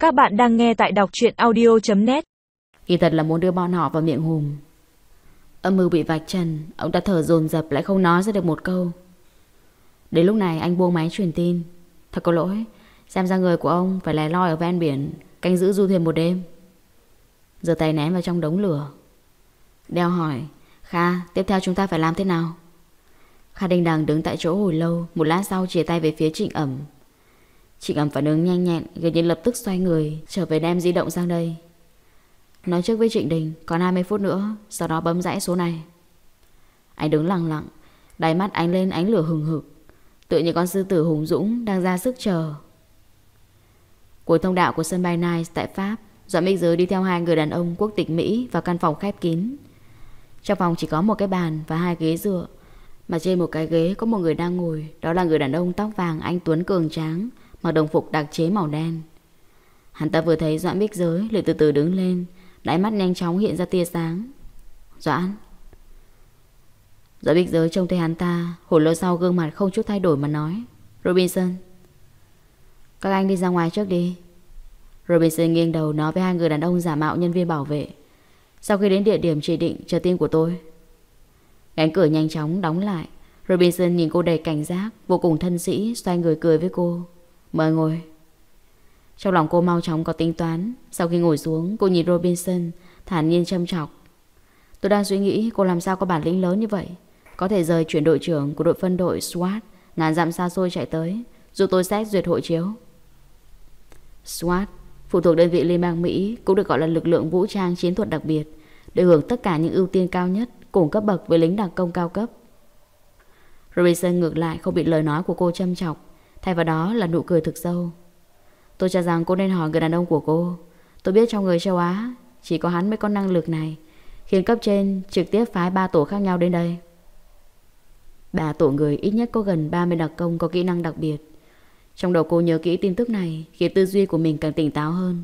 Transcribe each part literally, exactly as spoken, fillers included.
Các bạn đang nghe tại đọc truyện audio chấm net. Kỳ thật là muốn đưa bọn họ vào miệng hùm. Âm mưu bị vạch trần, ông ta thở dồn dập lại không nói ra được một câu. Đến lúc này anh buông máy truyền tin. Thật có lỗi, xem ra người của ông phải lẻ loi ở ven biển, canh giữ du thuyền một đêm. Giơ tay ném vào trong đống lửa. Đeo hỏi: Kha, tiếp theo chúng ta phải làm thế nào? Kha đinh đằng đứng tại chỗ hồi lâu. Một lát sau chìa tay về phía Trịnh Ẩm. Trịnh Ẩm phản ứng nhanh nhẹn, gần như lập tức xoay người trở về đem di động sang đây. Nói trước với Trịnh Đình còn hai mươi phút nữa, sau đó bấm dãy số này. Anh đứng lặng lặng, đáy mắt ánh lên ánh lửa hừng hực, tựa như con sư tử hùng dũng đang ra sức chờ. Cuối thông đạo của sân bay Nice tại Pháp, Doãn Bích Giới đi theo hai người đàn ông quốc tịch Mỹ vào căn phòng khép kín. Trong phòng chỉ có một cái bàn và hai ghế dựa, mà trên một cái ghế có một người đang ngồi. Đó là người đàn ông tóc vàng anh tuấn cường tráng, mặc đồng phục đặc chế màu đen. Hắn ta vừa thấy Doãn Bích Giới liền từ từ đứng lên, đáy mắt nhanh chóng hiện ra tia sáng. Doãn. Doãn Bích Giới trông thấy hắn ta, hồi lâu sau gương mặt không chút thay đổi mà nói: Robinson, các anh đi ra ngoài trước đi. Robinson nghiêng đầu nói với hai người đàn ông giả mạo nhân viên bảo vệ: Sau khi đến địa điểm chỉ định chờ tin của tôi. Cánh cửa nhanh chóng đóng lại. Robinson nhìn cô đầy cảnh giác, vô cùng thân sĩ, xoay người cười với cô: Mời ngồi. Trong lòng cô mau chóng có tính toán. Sau khi ngồi xuống, cô nhìn Robinson thản nhiên châm chọc: Tôi đang suy nghĩ cô làm sao có bản lĩnh lớn như vậy, có thể rời chuyển đội trưởng của đội phân đội SWAT ngàn dặm xa xôi chạy tới giúp tôi xét duyệt hộ chiếu. SWAT phụ thuộc đơn vị Liên bang Mỹ, cũng được gọi là lực lượng vũ trang chiến thuật đặc biệt, được hưởng tất cả những ưu tiên cao nhất cùng cấp bậc với lính đặc công cao cấp. Robinson ngược lại không bị lời nói của cô châm chọc, thay vào đó là nụ cười thực sâu. Tôi cho rằng cô nên hỏi người đàn ông của cô. Tôi biết trong người châu Á chỉ có hắn mới có năng lực này, khiến cấp trên trực tiếp phái ba tổ khác nhau đến đây. Ba tổ người ít nhất có gần ba mươi đặc công có kỹ năng đặc biệt. Trong đầu cô nhớ kỹ tin tức này, khiến tư duy của mình càng tỉnh táo hơn.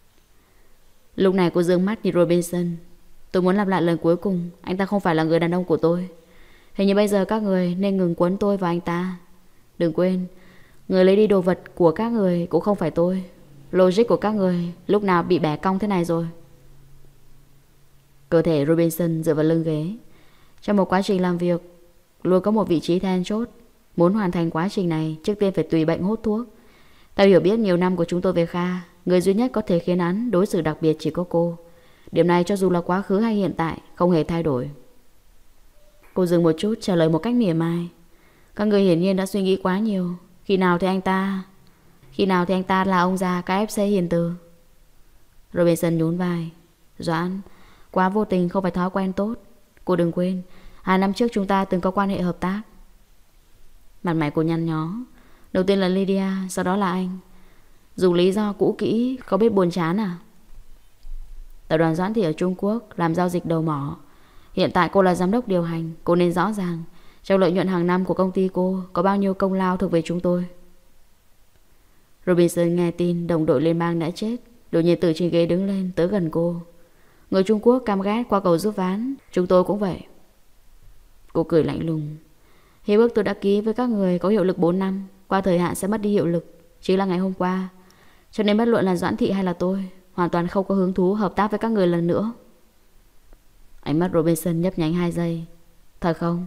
Lúc này cô dương mắt nhìn Robinson. Tôi muốn lặp lại lần cuối cùng, anh ta không phải là người đàn ông của tôi. Hình như bây giờ các người nên ngừng quấn tôi và anh ta. Đừng quên, người lấy đi đồ vật của các người cũng không phải tôi. Logic của các người lúc nào bị bẻ cong thế này rồi. Cơ thể Robinson dựa vào lưng ghế. Trong một quá trình làm việc luôn có một vị trí then chốt. Muốn hoàn thành quá trình này, trước tiên phải tùy bệnh hốt thuốc. Theo hiểu biết nhiều năm của chúng tôi về Kha, người duy nhất có thể khiến hắn đối xử đặc biệt chỉ có cô. Điểm này cho dù là quá khứ hay hiện tại không hề thay đổi. Cô dừng một chút trả lời một cách mỉa mai: Các người hiển nhiên đã suy nghĩ quá nhiều. Khi nào thì anh ta Khi nào thì anh ta là ông già ca ép xê hiền từ. Robinson nhún vai: Doãn, quá vô tình không phải thói quen tốt. Cô đừng quên, hai năm trước chúng ta từng có quan hệ hợp tác. Mặt mày cô nhăn nhó. Đầu tiên là Lydia, sau đó là anh. Dùng lý do cũ kỹ, có biết buồn chán à? Tập đoàn Doãn Thị ở Trung Quốc làm giao dịch đầu mỏ. Hiện tại cô là giám đốc điều hành. Cô nên rõ ràng trong lợi nhuận hàng năm của công ty cô có bao nhiêu công lao thuộc về chúng tôi. Robinson nghe tin đồng đội liên bang đã chết, đột nhiên từ trên ghế đứng lên tới gần cô. Người Trung Quốc cam ghét qua cầu giúp ván. Chúng tôi cũng vậy. Cô cười lạnh lùng: Hiệp ước tôi đã ký với các người có hiệu lực bốn năm, qua thời hạn sẽ mất đi hiệu lực, chính là ngày hôm qua. Cho nên bất luận là Doãn Thị hay là tôi, hoàn toàn không có hứng thú hợp tác với các người lần nữa. Ánh mắt Robinson nhấp nháy hai giây. Thật không?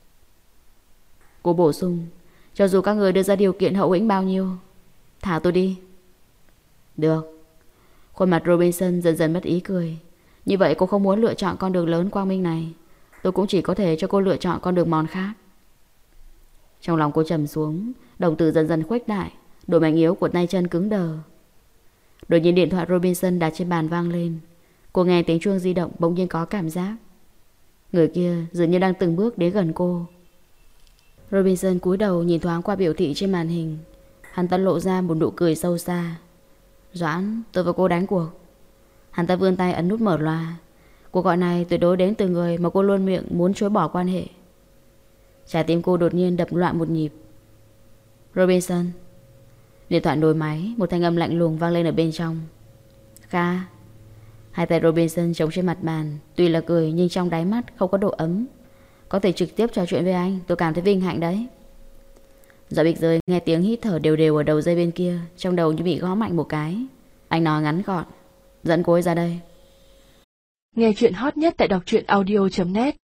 Cô bổ sung: Cho dù các người đưa ra điều kiện hậu hĩnh bao nhiêu, thả tôi đi. Được. Khuôn mặt Robinson dần dần mất ý cười. Như vậy cô không muốn lựa chọn con đường lớn quang minh này, tôi cũng chỉ có thể cho cô lựa chọn con đường mòn khác. Trong lòng cô trầm xuống, đồng tử dần dần khuếch đại, đôi mảnh yếu của tay chân cứng đờ. Đột nhiên điện thoại Robinson đặt trên bàn vang lên. Cô nghe tiếng chuông di động, bỗng nhiên có cảm giác người kia dường như đang từng bước đến gần cô. Robinson cúi đầu nhìn thoáng qua biểu thị trên màn hình. Hắn ta lộ ra một nụ cười sâu xa. Doãn, tôi và cô đánh cuộc. Hắn ta vươn tay ấn nút mở loa. Cuộc gọi này tuyệt đối đến từ người mà cô luôn miệng muốn chối bỏ quan hệ. Trái tim cô đột nhiên đập loạn một nhịp. Robinson. Điện thoại nối máy, một thanh âm lạnh lùng vang lên ở bên trong. Kha. Hai tay Robinson chống trên mặt bàn, tuy là cười nhưng trong đáy mắt không có độ ấm. Có thể trực tiếp trò chuyện với anh, tôi cảm thấy vinh hạnh đấy. Dạ Bích Giới nghe tiếng hít thở đều đều ở đầu dây bên kia, trong đầu như bị gõ mạnh một cái. Anh nói ngắn gọn. Dẫn cô ấy ra đây. Nghe chuyện hot nhất tại đọc truyện audio chấm net.